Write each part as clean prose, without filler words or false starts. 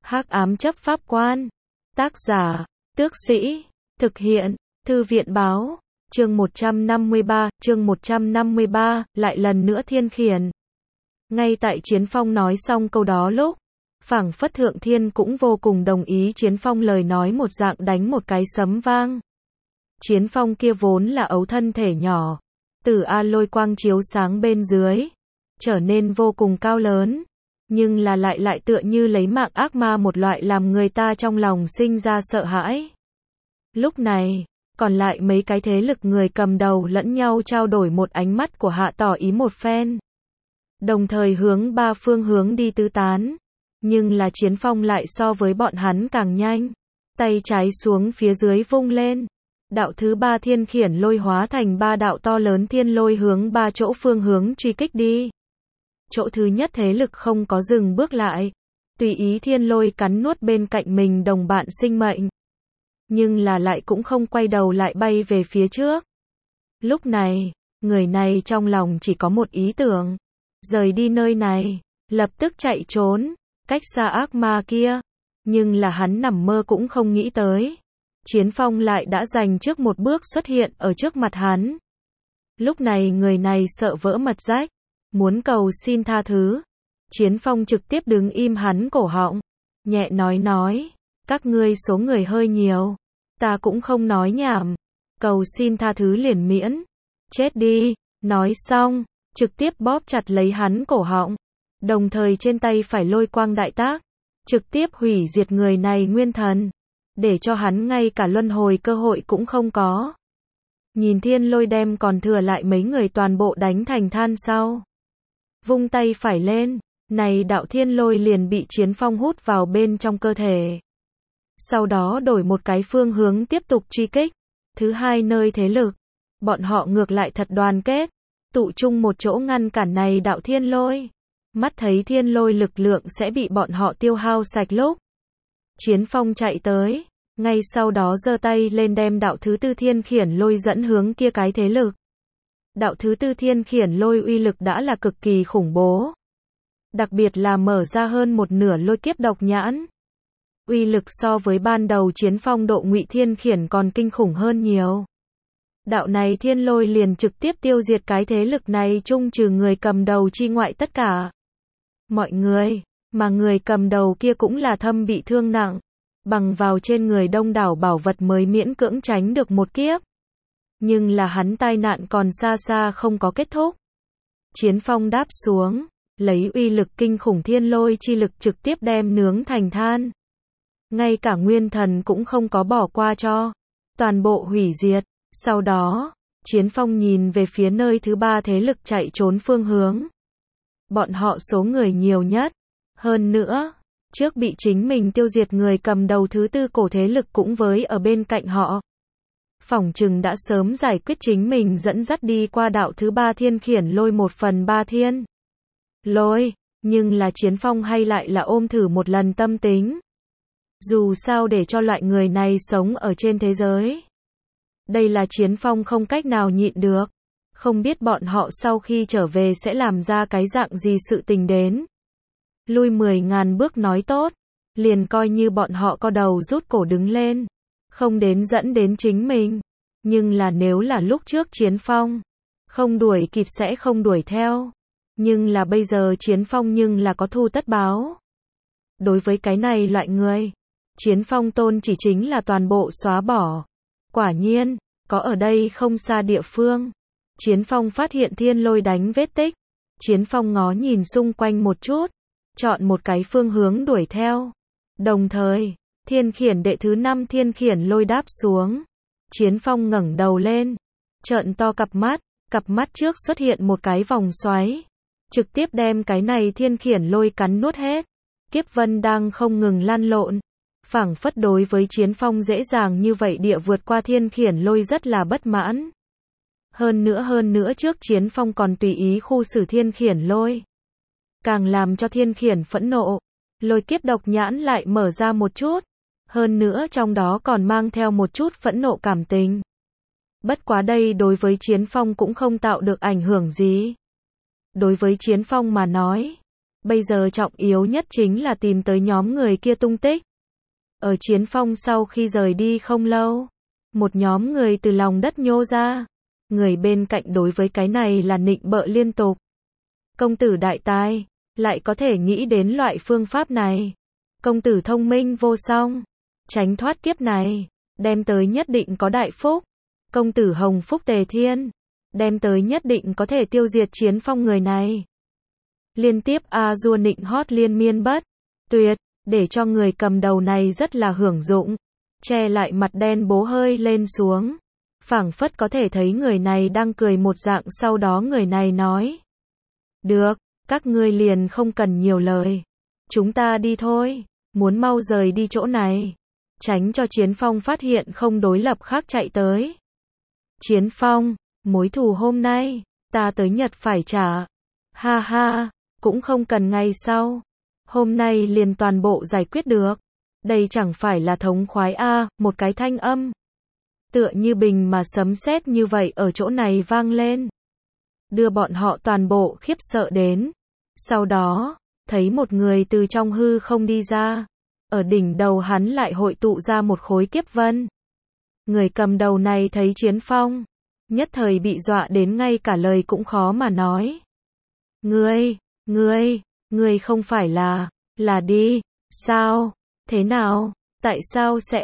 Hắc ám chấp pháp quan. Tác giả, Tước Sĩ. Thực hiện, Thư viện báo. Chương 153, lại lần nữa thiên khiển. Ngay tại Chiến Phong nói xong câu đó lúc, phảng phất Thượng Thiên cũng vô cùng đồng ý Chiến Phong lời nói, một dạng đánh một cái sấm vang. Chiến Phong kia vốn là ấu thân thể nhỏ, từ A lôi quang chiếu sáng bên dưới, trở nên vô cùng cao lớn, nhưng là lại tựa như lấy mạng ác ma một loại, làm người ta trong lòng sinh ra sợ hãi. Lúc này, còn lại mấy cái thế lực người cầm đầu lẫn nhau trao đổi một ánh mắt của hạ tỏ ý một phen, đồng thời hướng ba phương hướng đi tứ tán. Nhưng là Chiến Phong lại so với bọn hắn càng nhanh, tay trái xuống phía dưới vung lên, đạo thứ ba thiên khiển lôi hóa thành ba đạo to lớn thiên lôi hướng ba chỗ phương hướng truy kích đi. Chỗ thứ nhất thế lực không có dừng bước lại, tùy ý thiên lôi cắn nuốt bên cạnh mình đồng bạn sinh mệnh, nhưng là lại cũng không quay đầu lại bay về phía trước. Lúc này, người này trong lòng chỉ có một ý tưởng, rời đi nơi này, lập tức chạy trốn, cách xa ác ma kia. Nhưng là hắn nằm mơ cũng không nghĩ tới, Chiến Phong lại đã giành trước một bước xuất hiện ở trước mặt hắn. Lúc này người này sợ vỡ mật rách, muốn cầu xin tha thứ. Chiến Phong trực tiếp đứng im hắn cổ họng, nhẹ nói, các ngươi số người hơi nhiều, ta cũng không nói nhảm, cầu xin tha thứ liền miễn, chết đi. Nói xong, trực tiếp bóp chặt lấy hắn cổ họng, đồng thời trên tay phải lôi quang đại tác, trực tiếp hủy diệt người này nguyên thần, để cho hắn ngay cả luân hồi cơ hội cũng không có. Nhìn thiên lôi đem còn thừa lại mấy người toàn bộ đánh thành than sau, vung tay phải lên, này đạo thiên lôi liền bị Chiến Phong hút vào bên trong cơ thể. Sau đó đổi một cái phương hướng tiếp tục truy kích. Thứ hai nơi thế lực, bọn họ ngược lại thật đoàn kết, tụ chung một chỗ ngăn cản này đạo thiên lôi. Mắt thấy thiên lôi lực lượng sẽ bị bọn họ tiêu hao sạch lúc, Chiến Phong chạy tới, ngay sau đó giơ tay lên đem đạo thứ tư thiên khiển lôi dẫn hướng kia cái thế lực. Đạo thứ tư thiên khiển lôi uy lực đã là cực kỳ khủng bố, đặc biệt là mở ra hơn một nửa lôi kiếp độc nhãn. Uy lực so với ban đầu Chiến Phong độ ngụy thiên khiển còn kinh khủng hơn nhiều. Đạo này thiên lôi liền trực tiếp tiêu diệt cái thế lực này chung trừ người cầm đầu chi ngoại tất cả mọi người, mà người cầm đầu kia cũng là thâm bị thương nặng, bằng vào trên người đông đảo bảo vật mới miễn cưỡng tránh được một kiếp. Nhưng là hắn tai nạn còn xa xa không có kết thúc. Chiến Phong đáp xuống, lấy uy lực kinh khủng thiên lôi chi lực trực tiếp đem nướng thành than. Ngay cả nguyên thần cũng không có bỏ qua cho, toàn bộ hủy diệt. Sau đó, Chiến Phong nhìn về phía nơi thứ ba thế lực chạy trốn phương hướng. Bọn họ số người nhiều nhất, hơn nữa, trước bị chính mình tiêu diệt người cầm đầu thứ tư cổ thế lực cũng với ở bên cạnh họ. Phỏng chừng đã sớm giải quyết chính mình dẫn dắt đi qua đạo thứ ba thiên khiển lôi 1/3 thiên lôi, nhưng là Chiến Phong hay lại là ôm thử một lần tâm tính. Dù sao để cho loại người này sống ở trên thế giới, đây là Chiến Phong không cách nào nhịn được. Không biết bọn họ sau khi trở về sẽ làm ra cái dạng gì sự tình đến. Lui 10.000 bước nói tốt, liền coi như bọn họ co đầu rút cổ đứng lên, không đến dẫn đến chính mình. Nhưng là nếu là lúc trước Chiến Phong không đuổi kịp sẽ không đuổi theo. Nhưng là bây giờ Chiến Phong nhưng là có thu tất báo. Đối với cái này loại người, Chiến Phong tôn chỉ chính là toàn bộ xóa bỏ. Quả nhiên, có ở đây không xa địa phương, Chiến Phong phát hiện thiên lôi đánh vết tích. Chiến Phong ngó nhìn xung quanh một chút, chọn một cái phương hướng đuổi theo. Đồng thời, thiên khiển đệ thứ 5 thiên khiển lôi đáp xuống. Chiến Phong ngẩng đầu lên, trợn to cặp mắt trước xuất hiện một cái vòng xoáy, trực tiếp đem cái này thiên khiển lôi cắn nuốt hết. Kiếp vân đang không ngừng lăn lộn, phảng phất đối với Chiến Phong dễ dàng như vậy địa vượt qua thiên khiển lôi rất là bất mãn. Hơn nữa trước Chiến Phong còn tùy ý khu xử thiên khiển lôi, càng làm cho thiên khiển phẫn nộ. Lôi kiếp độc nhãn lại mở ra một chút, hơn nữa trong đó còn mang theo một chút phẫn nộ cảm tình. Bất quá đây đối với Chiến Phong cũng không tạo được ảnh hưởng gì. Đối với Chiến Phong mà nói, Bây giờ trọng yếu nhất chính là tìm tới nhóm người kia tung tích. Ở Chiến Phong sau khi rời đi không lâu, một nhóm người từ lòng đất nhô ra. Người bên cạnh đối với cái này là nịnh bợ liên tục. Công tử đại tài, lại có thể nghĩ đến loại phương pháp này. Công tử thông minh vô song, tránh thoát kiếp này, đem tới nhất định có đại phúc. Công tử hồng phúc tề thiên, đem tới nhất định có thể tiêu diệt Chiến Phong người này. Liên tiếp A-dua nịnh hót liên miên bất tuyệt, để cho người cầm đầu này rất là hưởng dụng, che lại mặt đen bố hơi lên xuống, phảng phất có thể thấy người này đang cười một dạng. Sau đó người này nói: được, các ngươi liền không cần nhiều lời, chúng ta đi thôi, muốn mau rời đi chỗ này, tránh cho Chiến Phong phát hiện không đối lập khác chạy tới. Chiến Phong, mối thù hôm nay, ta tới Nhật phải trả. Ha ha, cũng không cần ngày sau, hôm nay liền toàn bộ giải quyết được. Đây chẳng phải là thống khoái a, một cái thanh âm tựa như bình mà sấm sét như vậy ở chỗ này vang lên, đưa bọn họ toàn bộ khiếp sợ đến. Sau đó, thấy một người từ trong hư không đi ra, ở đỉnh đầu hắn lại hội tụ ra một khối kiếp vân. Người cầm đầu này thấy Chiến Phong, nhất thời bị dọa đến ngay cả lời cũng khó mà nói. Ngươi không phải là đi, sao, thế nào, tại sao sẽ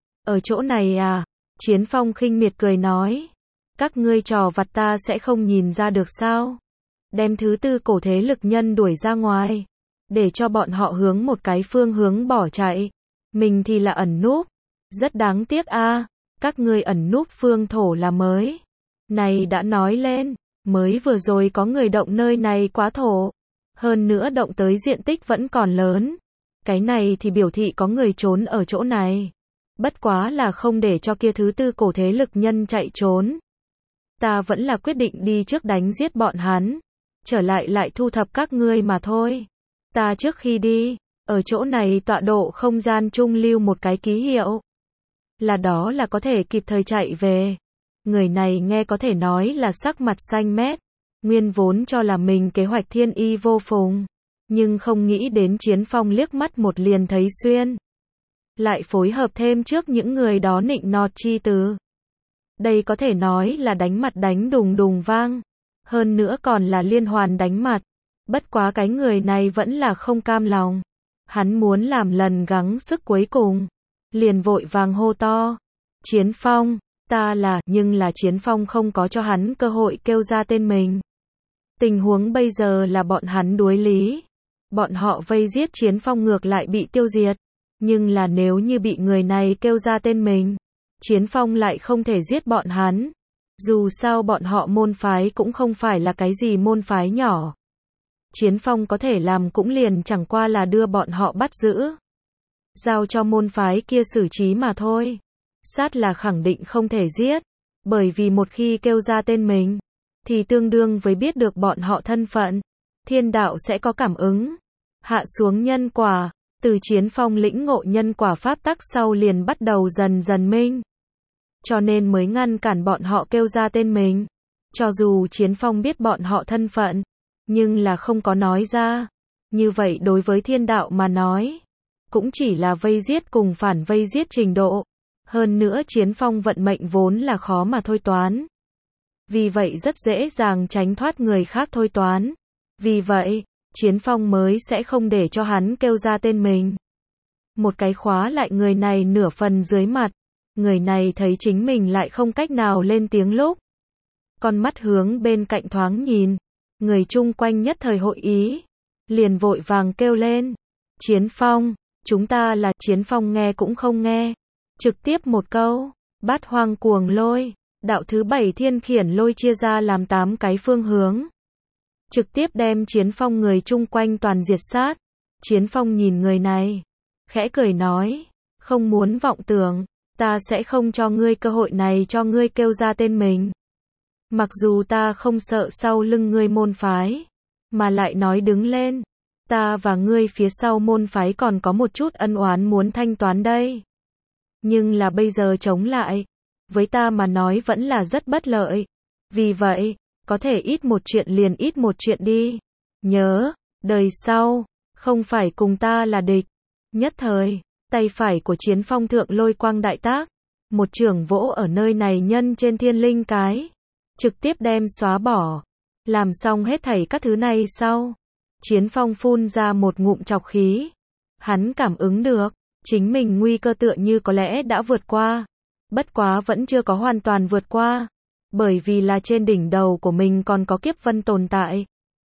ở chỗ này à? Chiến Phong khinh miệt cười nói, các ngươi trò vặt ta sẽ không nhìn ra được sao? Đem thứ tư cổ thế lực nhân đuổi ra ngoài, để cho bọn họ hướng một cái phương hướng bỏ chạy, mình thì là ẩn núp. Rất đáng tiếc a, các ngươi ẩn núp phương thổ là mới. Này đã nói lên, mới vừa rồi có người động nơi này quá thổ, hơn nữa động tới diện tích vẫn còn lớn. Cái này thì biểu thị có người trốn ở chỗ này. Bất quá là không để cho kia thứ tư cổ thế lực nhân chạy trốn. Ta vẫn là quyết định đi trước đánh giết bọn hắn, trở lại thu thập các ngươi mà thôi. Ta trước khi đi, ở chỗ này tọa độ không gian trung lưu một cái ký hiệu, là đó là có thể kịp thời chạy về. Người này nghe có thể nói là sắc mặt xanh mét, nguyên vốn cho là mình kế hoạch thiên y vô phùng, nhưng không nghĩ đến Chiến Phong liếc mắt một liền thấy xuyên. Lại phối hợp thêm trước những người đó nịnh nọt chi từ. Đây có thể nói là đánh mặt đánh đùng đùng vang, hơn nữa còn là liên hoàn đánh mặt. Bất quá cái người này vẫn là không cam lòng, hắn muốn làm lần gắng sức cuối cùng, liền vội vàng hô to: Chiến Phong, ta là, nhưng là Chiến Phong không có cho hắn cơ hội kêu ra tên mình. Tình huống bây giờ là bọn hắn đối lý, bọn họ vây giết Chiến Phong ngược lại bị tiêu diệt, nhưng là nếu như bị người này kêu ra tên mình, Chiến Phong lại không thể giết bọn hắn. Dù sao bọn họ môn phái cũng không phải là cái gì môn phái nhỏ. Chiến Phong có thể làm cũng liền chẳng qua là đưa bọn họ bắt giữ, giao cho môn phái kia xử trí mà thôi. Sát là khẳng định không thể giết, bởi vì một khi kêu ra tên mình, thì tương đương với biết được bọn họ thân phận, thiên đạo sẽ có cảm ứng, hạ xuống nhân quả. Từ Chiến Phong lĩnh ngộ nhân quả pháp tắc sau liền bắt đầu dần dần minh, cho nên mới ngăn cản bọn họ kêu ra tên mình. Cho dù Chiến Phong biết bọn họ thân phận, nhưng là không có nói ra. Như vậy đối với thiên đạo mà nói, cũng chỉ là vây giết cùng phản vây giết trình độ. Hơn nữa Chiến Phong vận mệnh vốn là khó mà thôi toán, vì vậy rất dễ dàng tránh thoát người khác thôi toán. Vì vậy, Chiến Phong mới sẽ không để cho hắn kêu ra tên mình. Một cái khóa lại người này nửa phần dưới mặt. Người này thấy chính mình lại không cách nào lên tiếng lúc, con mắt hướng bên cạnh thoáng nhìn, người chung quanh nhất thời hội ý, liền vội vàng kêu lên: Chiến Phong, chúng ta là. Chiến Phong nghe cũng không nghe, trực tiếp một câu: Bát hoang cuồng lôi, đạo thứ 7 thiên khiển lôi chia ra làm 8 cái phương hướng, trực tiếp đem Chiến Phong người chung quanh toàn diệt sát. Chiến Phong nhìn người này, khẽ cười nói: không muốn vọng tưởng, ta sẽ không cho ngươi cơ hội này cho ngươi kêu ra tên mình. Mặc dù ta không sợ sau lưng ngươi môn phái, mà lại nói đứng lên, ta và ngươi phía sau môn phái còn có một chút ân oán muốn thanh toán đây. Nhưng là bây giờ chống lại, với ta mà nói vẫn là rất bất lợi. Vì vậy, có thể ít một chuyện liền ít một chuyện đi. Nhớ, đời sau, không phải cùng ta là địch. Nhất thời, tay phải của Chiến Phong thượng lôi quang đại tác, một chưởng vỗ ở nơi này nhân trên thiên linh cái, trực tiếp đem xóa bỏ. Làm xong hết thảy các thứ này sau, Chiến Phong phun ra một ngụm trọc khí. Hắn cảm ứng được, chính mình nguy cơ tựa như có lẽ đã vượt qua, bất quá vẫn chưa có hoàn toàn vượt qua, bởi vì là trên đỉnh đầu của mình còn có kiếp vân tồn tại.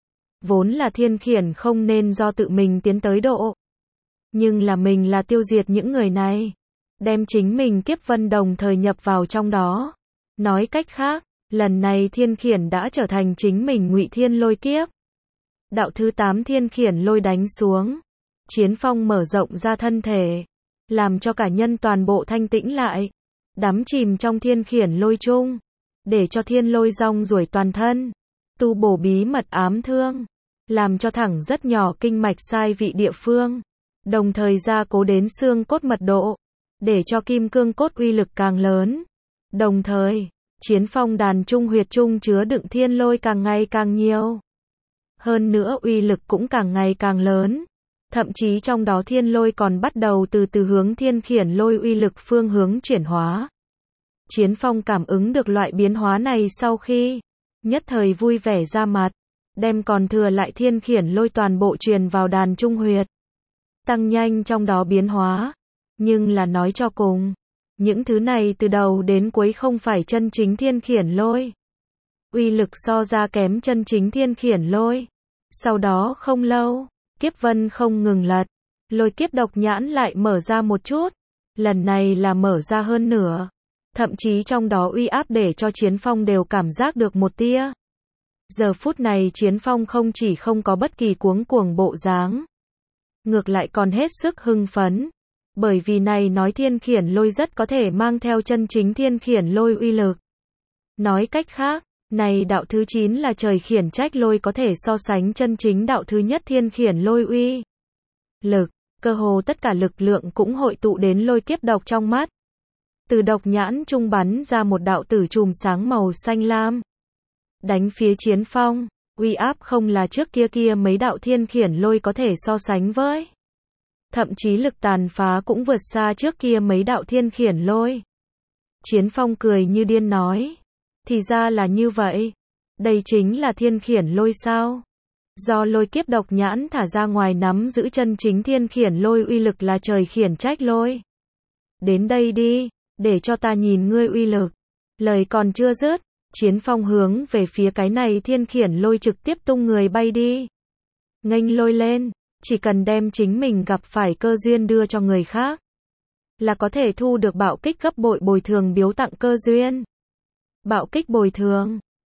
Vốn là thiên khiển không nên do tự mình tiến tới độ, nhưng là mình là tiêu diệt những người này, đem chính mình kiếp vân đồng thời nhập vào trong đó. Nói cách khác, lần này thiên khiển đã trở thành chính mình ngụy thiên lôi kiếp. Đạo thứ 8 thiên khiển lôi đánh xuống, Chiến Phong mở rộng ra thân thể, làm cho cả nhân toàn bộ thanh tĩnh lại, đắm chìm trong thiên khiển lôi chung, để cho thiên lôi rong ruổi toàn thân, tu bổ bí mật ám thương, làm cho thẳng rất nhỏ kinh mạch sai vị địa phương, đồng thời gia cố đến xương cốt mật độ, để cho kim cương cốt uy lực càng lớn. Đồng thời, Chiến Phong đàn trung huyệt trung chứa đựng thiên lôi càng ngày càng nhiều. Hơn nữa uy lực cũng càng ngày càng lớn. Thậm chí trong đó thiên lôi còn bắt đầu từ từ hướng thiên khiển lôi uy lực phương hướng chuyển hóa. Chiến Phong cảm ứng được loại biến hóa này sau khi, nhất thời vui vẻ ra mặt, đem còn thừa lại thiên khiển lôi toàn bộ truyền vào đàn trung huyệt. Tăng nhanh trong đó biến hóa. Nhưng là nói cho cùng, những thứ này từ đầu đến cuối không phải chân chính thiên khiển lôi. Uy lực so ra kém chân chính thiên khiển lôi. Sau đó không lâu, kiếp vân không ngừng lật, lôi kiếp độc nhãn lại mở ra một chút, lần này là mở ra hơn nửa, thậm chí trong đó uy áp để cho Chiến Phong đều cảm giác được một tia. Giờ phút này Chiến Phong không chỉ không có bất kỳ cuống cuồng bộ dáng, ngược lại còn hết sức hưng phấn, bởi vì này nói thiên khiển lôi rất có thể mang theo chân chính thiên khiển lôi uy lực. Nói cách khác, này đạo thứ 9 là trời khiển trách lôi có thể so sánh chân chính đạo thứ nhất thiên khiển lôi uy lực, cơ hồ tất cả lực lượng cũng hội tụ đến lôi kiếp độc trong mắt. Từ độc nhãn trung bắn ra một đạo tử chùm sáng màu xanh lam, đánh phía Chiến Phong, uy áp không là trước kia mấy đạo thiên khiển lôi có thể so sánh với. Thậm chí lực tàn phá cũng vượt xa trước kia mấy đạo thiên khiển lôi. Chiến Phong cười như điên nói, thì ra là như vậy, đây chính là thiên khiển lôi sao? Do lôi kiếp độc nhãn thả ra ngoài nắm giữ chân chính thiên khiển lôi uy lực là trời khiển trách lôi. Đến đây đi, để cho ta nhìn ngươi uy lực. Lời còn chưa dứt, Chiến Phong hướng về phía cái này thiên khiển lôi trực tiếp tung người bay đi. Nghênh lôi lên, chỉ cần đem chính mình gặp phải cơ duyên đưa cho người khác, là có thể thu được bạo kích gấp bội bồi thường biếu tặng cơ duyên. Bạo kích bồi thường